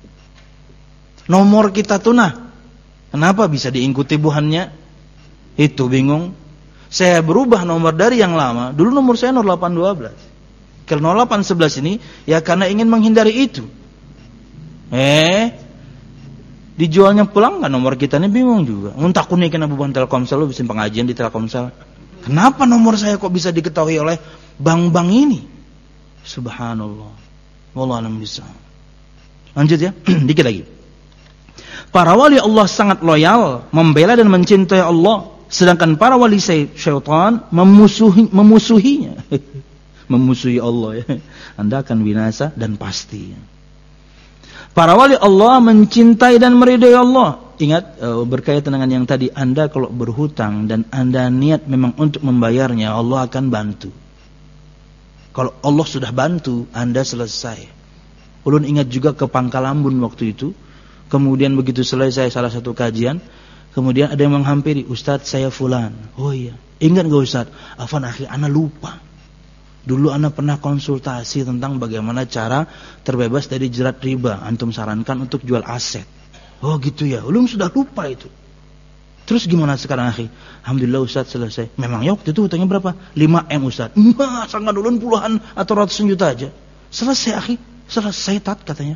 Nomor kita tuh nah, kenapa bisa diikuti buhannya? Itu bingung. Saya berubah nomor dari yang lama. Dulu nomor saya nol delapan dua belas. Ke nol delapan sebelas ini ya karena ingin menghindari itu. Eh, dijualnya pulang nggak nomor kita ini bingung juga. Untak kuning kena beban Telkomsel, lu bisa pengajian di Telkomsel. Kenapa nomor saya kok bisa diketahui oleh bank-bank ini? Subhanallah. Wallahu a'lam bishawab. Lanjut ya, dikit lagi. Para wali Allah sangat loyal, membela dan mencintai Allah, sedangkan para wali syaitan memusuhi, memusuhinya. Memusuhi Allah ya. Anda akan binasa dan pasti. Para wali Allah mencintai dan meridai Allah. Ingat berkaitan dengan yang tadi, Anda kalau berhutang dan Anda niat memang untuk membayarnya, Allah akan bantu. Kalau Allah sudah bantu, Anda selesai. Ulun ingat juga ke Pangkalambun waktu itu. Kemudian begitu selesai salah satu kajian, kemudian ada yang menghampiri, Ustadz saya fulan. Oh iya, ingat gak Ustadz? Afan akhi, ana lupa. Dulu ana pernah konsultasi tentang bagaimana cara terbebas dari jerat riba. Antum sarankan untuk jual aset. Oh gitu ya, ulun sudah lupa itu. Terus gimana sekarang akhi? Alhamdulillah Ustadz selesai. Memangnya waktu itu hutangnya berapa? lima M Ustadz. Masa nggak ulun puluhan atau ratusan juta aja. Selesai akhi, selesai tat katanya.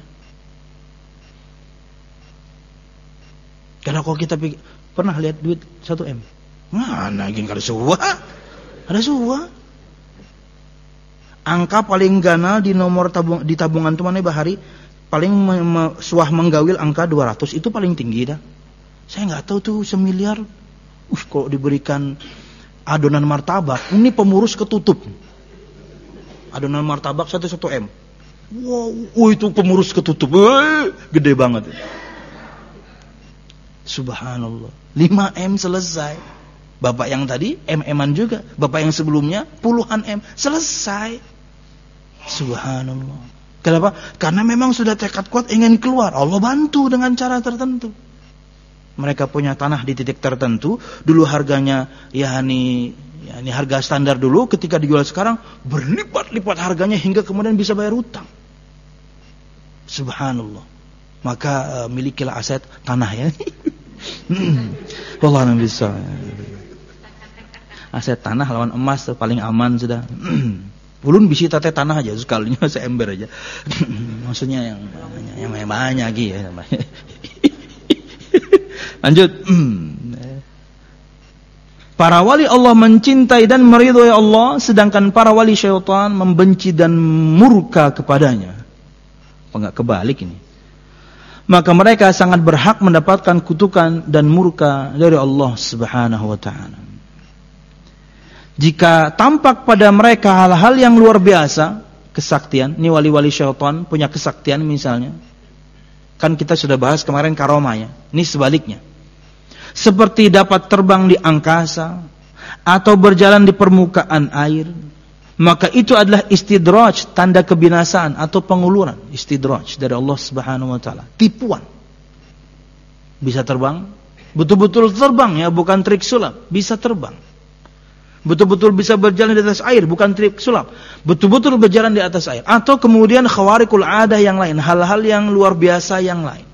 Karena kalau kita pikir, pernah lihat duit satu M? Mana gini kada suah? Ada suah. Angka paling ganal di nomor tabung, di tabungan tu mana bahari paling me, me, suah menggawil angka dua ratus itu paling tinggi dah. Saya nggak tahu tuh semiliar. Uh, kalau diberikan adonan martabak, ini pemurus ketutup. Adonan martabak satu satu M. Wow, oh, itu pemurus ketutup. Wih, gede banget. Subhanallah. lima M selesai. Bapak yang tadi M-M-an juga. Bapak yang sebelumnya puluhan M. Selesai. Subhanallah. Kenapa? Karena memang sudah tekad kuat ingin keluar. Allah bantu dengan cara tertentu. Mereka punya tanah di titik tertentu. Dulu harganya ya ini, ya ini harga standar dulu. Ketika dijual sekarang berlipat-lipat harganya hingga kemudian bisa bayar utang. Subhanallah. Maka uh, milikilah aset tanah ya. Wallahu a'lam bishawab. Aset tanah lawan emas paling aman sudah. Ulun bisi tete tanah aja sekalinya seember aja. Maksudnya yang yang banyak lagi ya. Lanjut. Para wali Allah mencintai dan meridhai Allah, sedangkan para wali syaitan membenci dan murka kepadanya. Apa enggak kebalik ini? Maka mereka sangat berhak mendapatkan kutukan dan murka dari Allah Subhanahu wa taala. Jika tampak pada mereka hal-hal yang luar biasa, kesaktian, ini wali-wali syaitan punya kesaktian misalnya. Kan kita sudah bahas kemarin karomah ya. Ini sebaliknya. Seperti dapat terbang di angkasa atau berjalan di permukaan air, maka itu adalah istidraj, tanda kebinasaan atau penguluran. Istidraj dari Allah Subhanahu wa taala, tipuan. Bisa terbang, betul-betul terbang ya, bukan trik sulap, bisa terbang. Betul-betul bisa berjalan di atas air, bukan trik sulap. Betul-betul berjalan di atas air. Atau kemudian khawariqul adah yang lain, hal-hal yang luar biasa yang lain.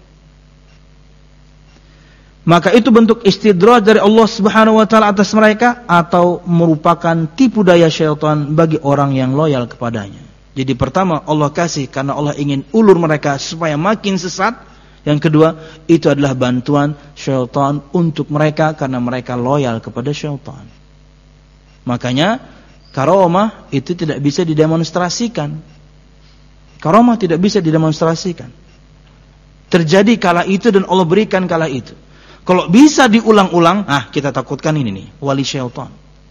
Maka itu bentuk istidraj dari Allah Subhanahu wa taala atas mereka atau merupakan tipu daya syaitan bagi orang yang loyal kepadanya. Jadi pertama Allah kasih karena Allah ingin ulur mereka supaya makin sesat. Yang kedua itu adalah bantuan syaitan untuk mereka karena mereka loyal kepada syaitan. Makanya karomah itu tidak bisa didemonstrasikan. Karomah tidak bisa didemonstrasikan. Terjadi kala itu dan Allah berikan kala itu. Kalau bisa diulang-ulang, ah kita takutkan ini nih, wali syaitan.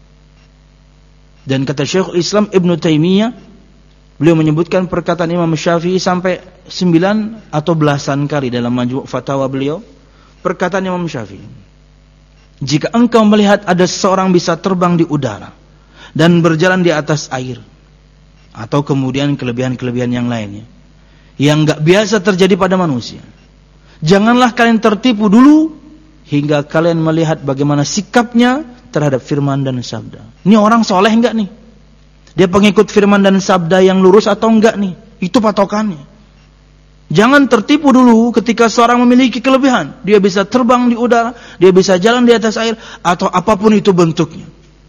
Dan kata Syekhul Islam Ibn Taimiyah, beliau menyebutkan perkataan Imam Syafi'i sampai sembilan atau belasan kali dalam majmu' fatwa beliau. Perkataan Imam Syafi'i, jika engkau melihat ada seseorang bisa terbang di udara dan berjalan di atas air, atau kemudian kelebihan-kelebihan yang lainnya, yang gak biasa terjadi pada manusia, janganlah kalian tertipu dulu hingga kalian melihat bagaimana sikapnya terhadap firman dan sabda. Ini orang soleh enggak nih? Dia pengikut firman dan sabda yang lurus atau enggak nih? Itu patokannya. Jangan tertipu dulu ketika seorang memiliki kelebihan. Dia bisa terbang di udara, dia bisa jalan di atas air, atau apapun itu bentuknya.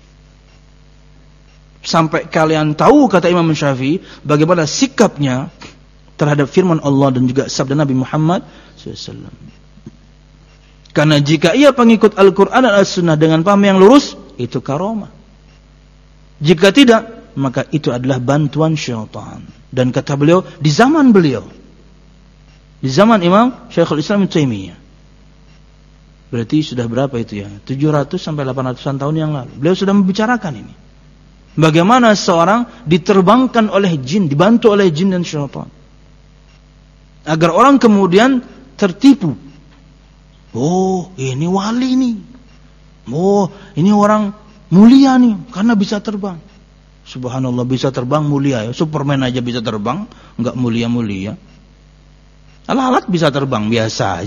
Sampai kalian tahu, kata Imam Syafi'i, bagaimana sikapnya terhadap firman Allah dan juga sabda Nabi Muhammad shallallahu alaihi wasallam. Karena jika ia pengikut Al-Quran dan As-Sunnah dengan paham yang lurus, itu karomah. Jika tidak, maka itu adalah bantuan syaitan. Dan kata beliau, di zaman beliau, di zaman Imam Syekhul Islam Ibnu Taimiyah, berarti sudah berapa itu ya? tujuh ratus sampai delapan ratusan tahun yang lalu. Beliau sudah membicarakan ini. Bagaimana seorang diterbangkan oleh jin, dibantu oleh jin dan syaitan. Agar orang kemudian tertipu. Oh, ini wali nih. Oh, ini orang mulia nih karena bisa terbang. Subhanallah, bisa terbang mulia ya. Superman aja bisa terbang, enggak mulia-mulia. Alat-alat bisa terbang biasa.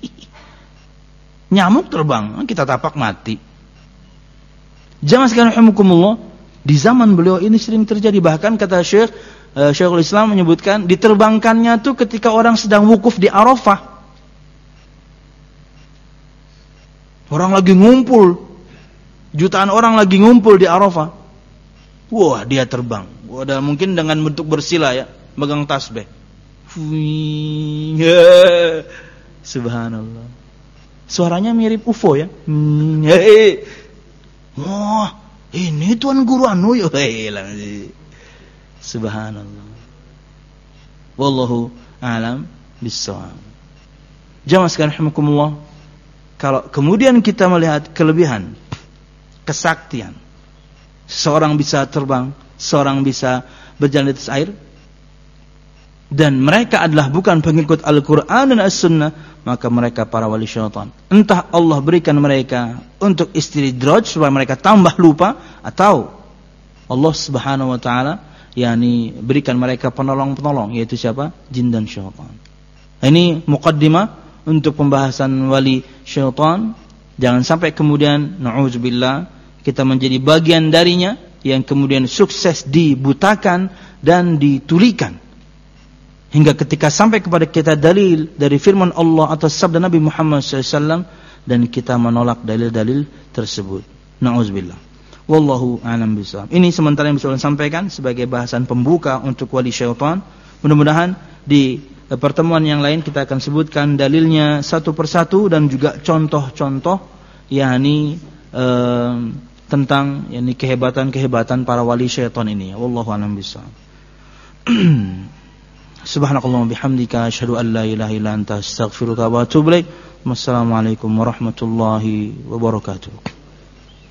Nyamuk terbang, kita tapak mati. Jamaah sekalian rahimakumullah, di zaman beliau ini sering terjadi, bahkan kata Syekh uh, Syekhul Islam menyebutkan diterbangkannya tuh ketika orang sedang wukuf di Arafah. Orang lagi ngumpul, jutaan orang lagi ngumpul di Arafah. Wah, dia terbang. Wah, mungkin dengan bentuk bersila ya, megang tasbih. Subhanallah. Suaranya mirip U F O ya. Wah, ini Tuan Guru anu ya. Subhanallah. Wallahu a'lam bissawab. Jamaah sekalian rahimakumullah. Kalau kemudian kita melihat kelebihan, kesaktian, seorang bisa terbang, seorang bisa berjalan di atas air, dan mereka adalah bukan pengikut Al-Quran dan As-Sunnah, maka mereka para wali syaitan. Entah Allah berikan mereka untuk istidraj supaya mereka tambah lupa, atau Allah Subhanahu wa taala yakni berikan mereka penolong-penolong, yaitu siapa? Jin dan syaitan. Ini muqaddimah untuk pembahasan wali syaitan. Jangan sampai kemudian na'udzubillah kita menjadi bagian darinya yang kemudian sukses dibutakan dan ditulikan. hingga ketika sampai kepada kita dalil dari firman Allah atau sabda Nabi Muhammad shallallahu alaihi wasallam dan kita menolak dalil-dalil tersebut. Na'udzubillah. Wallahu a'lam bishawab. Ini sementara yang bisa saya sampaikan sebagai bahasan pembuka untuk wali syaitan. Mudah-mudahan di pertemuan yang lain kita akan sebutkan dalilnya satu persatu dan juga contoh-contoh yakni eh, tentang yakni kehebatan-kehebatan para wali syaitan ini. Wallahu a'lam bishawab. Subhanakallahumma bihamdika asyhadu an la ilaha illa anta astaghfiruka wa atubu ilaik. Wassalamualaikum warahmatullahi wabarakatuh.